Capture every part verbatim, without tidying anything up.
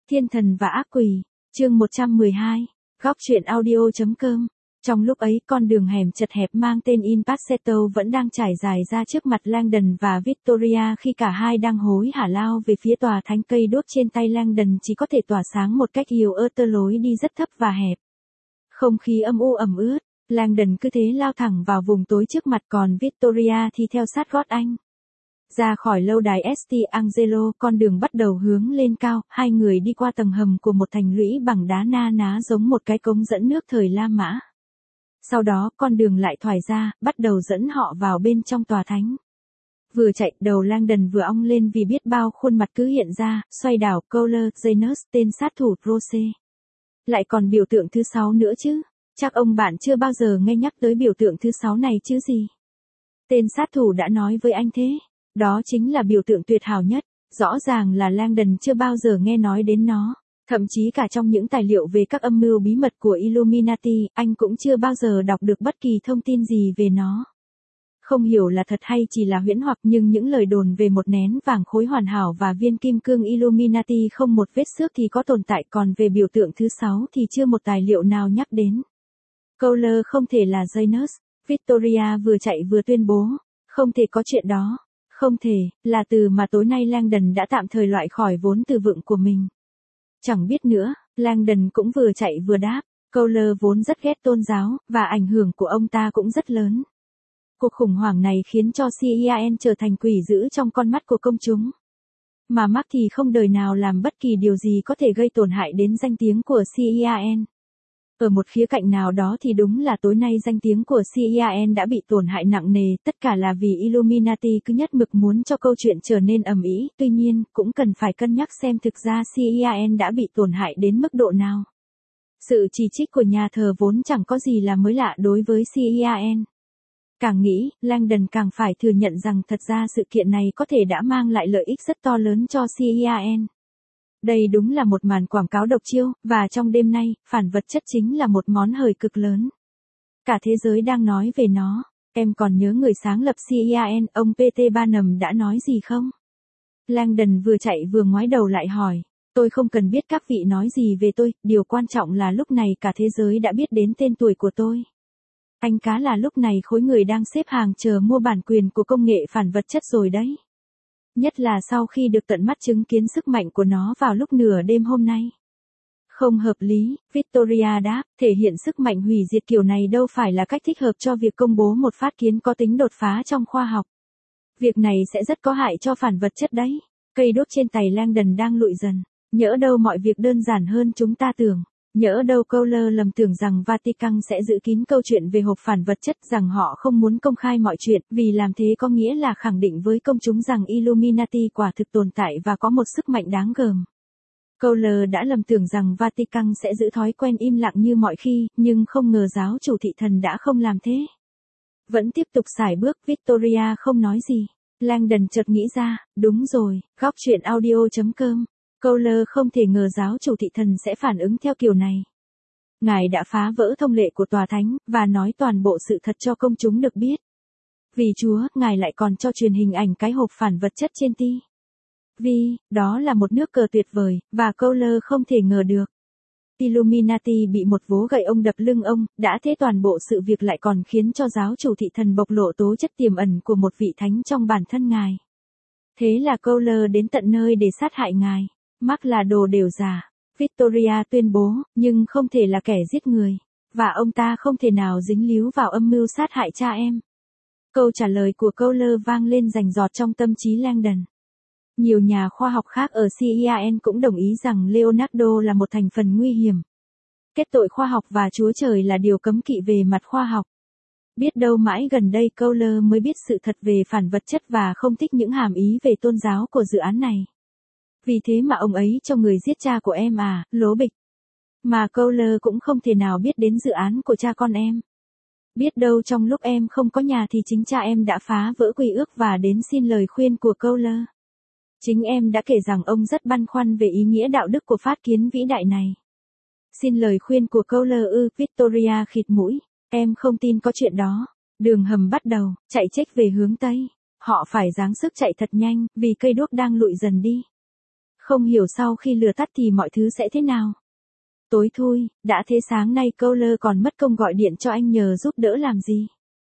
Thiên thần và ác quỷ, chương một trăm mười hai, góc truyện audio.com. Trong lúc ấy con đường hẻm chật hẹp mang tên Impassetto vẫn đang trải dài ra trước mặt Langdon và Victoria khi cả hai đang hối hả lao về phía tòa thánh. Cây đốt trên tay Langdon chỉ có thể tỏa sáng một cách yếu ớt, tơ lối đi rất thấp và hẹp. Không khí âm u ẩm ướt, Langdon cứ thế lao thẳng vào vùng tối trước mặt, còn Victoria thì theo sát gót anh. Ra khỏi lâu đài St. Angelo, con đường bắt đầu hướng lên cao, hai người đi qua tầng hầm của một thành lũy bằng đá na ná giống một cái cống dẫn nước thời La Mã. Sau đó con đường lại thoải ra, bắt đầu dẫn họ vào bên trong tòa thánh. Vừa chạy, đầu Langdon vừa ong lên vì biết bao khuôn mặt cứ hiện ra, xoay đảo, Cowler, Janus, tên sát thủ Rose. Lại còn biểu tượng thứ sáu nữa chứ, chắc ông bạn chưa bao giờ nghe nhắc tới biểu tượng thứ sáu này chứ gì. Tên sát thủ đã nói với anh thế. Đó chính là biểu tượng tuyệt hảo nhất, rõ ràng là Langdon chưa bao giờ nghe nói đến nó, thậm chí cả trong những tài liệu về các âm mưu bí mật của Illuminati, anh cũng chưa bao giờ đọc được bất kỳ thông tin gì về nó. Không hiểu là thật hay chỉ là huyễn hoặc, nhưng những lời đồn về một nén vàng khối hoàn hảo và viên kim cương Illuminati không một vết xước thì có tồn tại, còn về biểu tượng thứ sáu thì chưa một tài liệu nào nhắc đến. Cowler không thể là Janus, Victoria vừa chạy vừa tuyên bố, không thể có chuyện đó. Không thể, là từ mà tối nay Langdon đã tạm thời loại khỏi vốn từ vựng của mình. Chẳng biết nữa, Langdon cũng vừa chạy vừa đáp, Cowler vốn rất ghét tôn giáo, và ảnh hưởng của ông ta cũng rất lớn. Cuộc khủng hoảng này khiến cho xê i a en trở thành quỷ dữ trong con mắt của công chúng. Mà Mark thì không đời nào làm bất kỳ điều gì có thể gây tổn hại đến danh tiếng của xê i a en. Ở một khía cạnh nào đó thì đúng là tối nay danh tiếng của xê i a en đã bị tổn hại nặng nề, tất cả là vì Illuminati cứ nhất mực muốn cho câu chuyện trở nên ầm ĩ, tuy nhiên, cũng cần phải cân nhắc xem thực ra xê i a en đã bị tổn hại đến mức độ nào. Sự chỉ trích của nhà thờ vốn chẳng có gì là mới lạ đối với xê i a en. Càng nghĩ, Langdon càng phải thừa nhận rằng thật ra sự kiện này có thể đã mang lại lợi ích rất to lớn cho xê i a en. Đây đúng là một màn quảng cáo độc chiêu, và trong đêm nay, phản vật chất chính là một món hời cực lớn. Cả thế giới đang nói về nó. Em còn nhớ người sáng lập xê i a en, ông pê tê Barnum đã nói gì không? Langdon vừa chạy vừa ngoái đầu lại hỏi. Tôi không cần biết các vị nói gì về tôi, điều quan trọng là lúc này cả thế giới đã biết đến tên tuổi của tôi. Anh cá là lúc này khối người đang xếp hàng chờ mua bản quyền của công nghệ phản vật chất rồi đấy. Nhất là sau khi được tận mắt chứng kiến sức mạnh của nó vào lúc nửa đêm hôm nay. Không hợp lý, Victoria đáp, thể hiện sức mạnh hủy diệt kiểu này đâu phải là cách thích hợp cho việc công bố một phát kiến có tính đột phá trong khoa học. Việc này sẽ rất có hại cho phản vật chất đấy. Cây đốt trên tay Langdon đang lụi dần. Nhỡ đâu mọi việc đơn giản hơn chúng ta tưởng. Nhỡ đâu Cowler lầm tưởng rằng Vatican sẽ giữ kín câu chuyện về hộp phản vật chất, rằng họ không muốn công khai mọi chuyện, vì làm thế có nghĩa là khẳng định với công chúng rằng Illuminati quả thực tồn tại và có một sức mạnh đáng gờm. Cowler đã lầm tưởng rằng Vatican sẽ giữ thói quen im lặng như mọi khi, nhưng không ngờ giáo chủ thị thần đã không làm thế. Vẫn tiếp tục sải bước, Victoria không nói gì. Langdon chợt nghĩ ra, đúng rồi, góc truyện audio.com. Cowler không thể ngờ giáo chủ thị thần sẽ phản ứng theo kiểu này. Ngài đã phá vỡ thông lệ của tòa thánh, và nói toàn bộ sự thật cho công chúng được biết. Vì Chúa, Ngài lại còn cho truyền hình ảnh cái hộp phản vật chất trên ti vi, đó là một nước cờ tuyệt vời, và Cowler không thể ngờ được. Illuminati bị một vố gậy ông đập lưng ông, đã thế toàn bộ sự việc lại còn khiến cho giáo chủ thị thần bộc lộ tố chất tiềm ẩn của một vị thánh trong bản thân Ngài. Thế là Cowler đến tận nơi để sát hại Ngài. Mark là đồ đều giả, Victoria tuyên bố, nhưng không thể là kẻ giết người, và ông ta không thể nào dính líu vào âm mưu sát hại cha em. Câu trả lời của Cowler vang lên rành rọt trong tâm trí Langdon. Nhiều nhà khoa học khác ở xê i a en cũng đồng ý rằng Leonardo là một thành phần nguy hiểm. Kết tội khoa học và Chúa Trời là điều cấm kỵ về mặt khoa học. Biết đâu mãi gần đây Cowler mới biết sự thật về phản vật chất và không thích những hàm ý về tôn giáo của dự án này. Vì thế mà ông ấy cho người giết cha của em à, lố bịch. Mà Cowler cũng không thể nào biết đến dự án của cha con em. Biết đâu trong lúc em không có nhà thì chính cha em đã phá vỡ quy ước và đến xin lời khuyên của Cowler. Chính em đã kể rằng ông rất băn khoăn về ý nghĩa đạo đức của phát kiến vĩ đại này. Xin lời khuyên của Cowler ư, Victoria khịt mũi. Em không tin có chuyện đó. Đường hầm bắt đầu, chạy chếch về hướng Tây. Họ phải giáng sức chạy thật nhanh, vì cây đuốc đang lụi dần đi. Không hiểu sau khi lửa tắt thì mọi thứ sẽ thế nào. Tối thui, đã thế sáng nay Cowler còn mất công gọi điện cho anh nhờ giúp đỡ làm gì.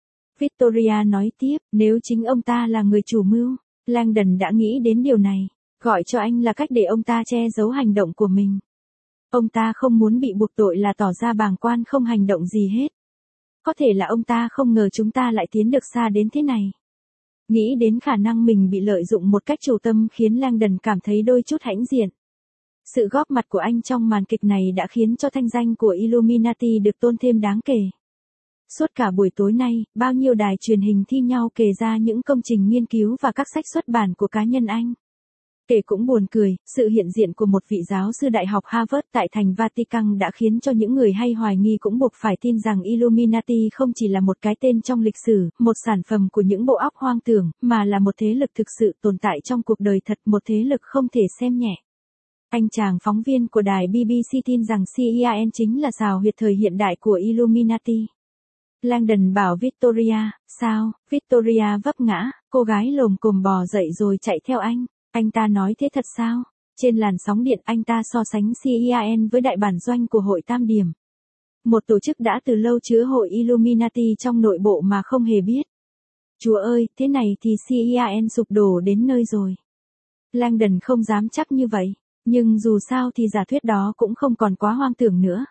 Victoria nói tiếp, nếu chính ông ta là người chủ mưu, Langdon đã nghĩ đến điều này. Gọi cho anh là cách để ông ta che giấu hành động của mình. Ông ta không muốn bị buộc tội là tỏ ra bàng quan không hành động gì hết. Có thể là ông ta không ngờ chúng ta lại tiến được xa đến thế này. Nghĩ đến khả năng mình bị lợi dụng một cách chủ tâm khiến Langdon cảm thấy đôi chút hãnh diện. Sự góp mặt của anh trong màn kịch này đã khiến cho thanh danh của Illuminati được tôn thêm đáng kể. Suốt cả buổi tối nay, bao nhiêu đài truyền hình thi nhau kể ra những công trình nghiên cứu và các sách xuất bản của cá nhân anh. Kể cũng buồn cười, sự hiện diện của một vị giáo sư Đại học Harvard tại thành Vatican đã khiến cho những người hay hoài nghi cũng buộc phải tin rằng Illuminati không chỉ là một cái tên trong lịch sử, một sản phẩm của những bộ óc hoang tưởng, mà là một thế lực thực sự tồn tại trong cuộc đời thật, một thế lực không thể xem nhẹ. Anh chàng phóng viên của đài bê bê xê tin rằng xê i a en chính là rào huyệt thời hiện đại của Illuminati. Langdon bảo Victoria, sao, Victoria vấp ngã, cô gái lồm cồm bò dậy rồi chạy theo anh. Anh ta nói thế thật sao? Trên làn sóng điện anh ta so sánh xê i a en với đại bản doanh của hội Tam Điểm. Một tổ chức đã từ lâu chứa hội Illuminati trong nội bộ mà không hề biết. Chúa ơi, thế này thì xê i a en sụp đổ đến nơi rồi. Langdon không dám chắc như vậy, nhưng dù sao thì giả thuyết đó cũng không còn quá hoang tưởng nữa.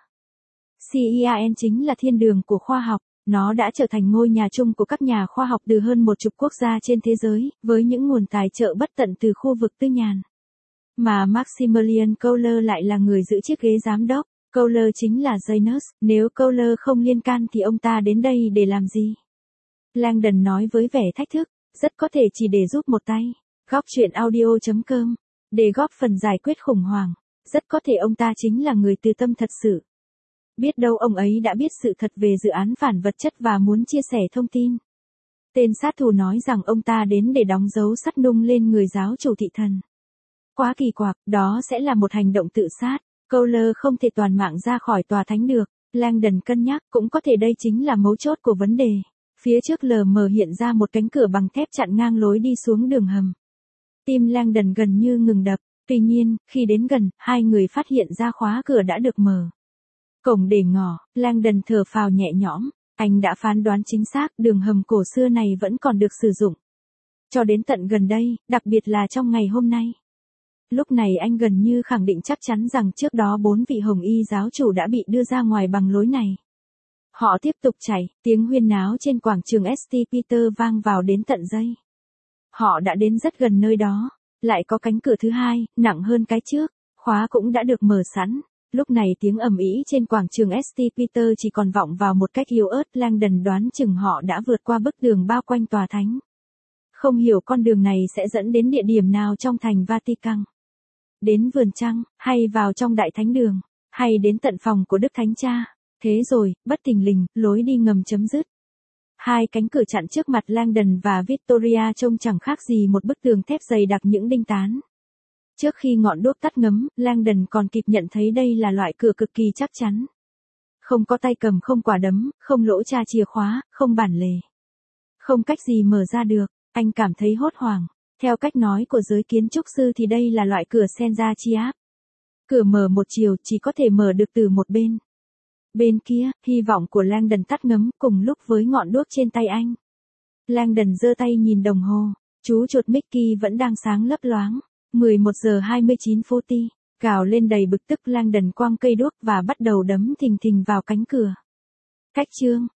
xê i a en chính là thiên đường của khoa học. Nó đã trở thành ngôi nhà chung của các nhà khoa học từ hơn một chục quốc gia trên thế giới, với những nguồn tài trợ bất tận từ khu vực tư nhàn. Mà Maximilian Cowler lại là người giữ chiếc ghế giám đốc. Cowler chính là Janus, nếu Cowler không liên can thì ông ta đến đây để làm gì? Langdon nói với vẻ thách thức, rất có thể chỉ để giúp một tay. Góc chuyện audio chấm com, để góp phần giải quyết khủng hoảng. Rất có thể ông ta chính là người từ tâm thật sự. Biết đâu ông ấy đã biết sự thật về dự án phản vật chất và muốn chia sẻ thông tin. Tên sát thủ nói rằng ông ta đến để đóng dấu sắt nung lên người giáo chủ thị thần. Quá kỳ quặc, đó sẽ là một hành động tự sát. Cowler không thể toàn mạng ra khỏi tòa thánh được. Langdon cân nhắc, cũng có thể đây chính là mấu chốt của vấn đề. Phía trước lờ mờ hiện ra một cánh cửa bằng thép chặn ngang lối đi xuống đường hầm. Tim Langdon gần như ngừng đập. Tuy nhiên, khi đến gần, hai người phát hiện ra khóa cửa đã được mở. Cổng để ngỏ, Langdon thở phào nhẹ nhõm, anh đã phán đoán chính xác, đường hầm cổ xưa này vẫn còn được sử dụng. Cho đến tận gần đây, đặc biệt là trong ngày hôm nay. Lúc này anh gần như khẳng định chắc chắn rằng trước đó bốn vị hồng y giáo chủ đã bị đưa ra ngoài bằng lối này. Họ tiếp tục chạy, tiếng huyên náo trên quảng trường Saint Peter vang vào đến tận giây. Họ đã đến rất gần nơi đó, lại có cánh cửa thứ hai, nặng hơn cái trước, khóa cũng đã được mở sẵn. Lúc này tiếng ầm ĩ trên quảng trường Saint Peter chỉ còn vọng vào một cách yếu ớt. Langdon đoán chừng họ đã vượt qua bức tường bao quanh tòa thánh. Không hiểu con đường này sẽ dẫn đến địa điểm nào trong thành Vatican. Đến vườn trăng, hay vào trong đại thánh đường, hay đến tận phòng của Đức Thánh Cha. Thế rồi, bất thình lình, lối đi ngầm chấm dứt. Hai cánh cửa chặn trước mặt Langdon và Victoria trông chẳng khác gì một bức tường thép dày đặc những đinh tán. Trước khi ngọn đuốc tắt ngấm, Langdon còn kịp nhận thấy đây là loại cửa cực kỳ chắc chắn. Không có tay cầm, không quả đấm, không lỗ tra chìa khóa, không bản lề. Không cách gì mở ra được, anh cảm thấy hốt hoảng. Theo cách nói của giới kiến trúc sư thì đây là loại cửa Senza Chiap. Cửa mở một chiều chỉ có thể mở được từ một bên. Bên kia, hy vọng của Langdon tắt ngấm cùng lúc với ngọn đuốc trên tay anh. Langdon giơ tay nhìn đồng hồ, chú chuột Mickey vẫn đang sáng lấp loáng. mười một giờ hai mươi chín phút, gào lên đầy bực tức. Langdon quăng cây đuốc và bắt đầu đấm thình thình vào cánh cửa. Cách chương